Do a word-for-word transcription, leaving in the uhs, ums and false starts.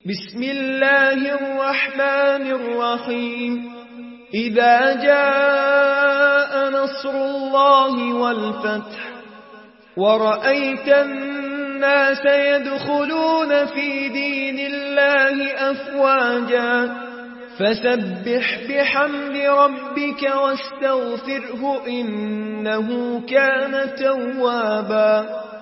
بسم الله الرحمن الرحيم إذا جاء نصر الله والفتح ورأيت الناس يدخلون في دين الله أفواجا فسبح بحمد ربك واستغفره إنه كان توابا.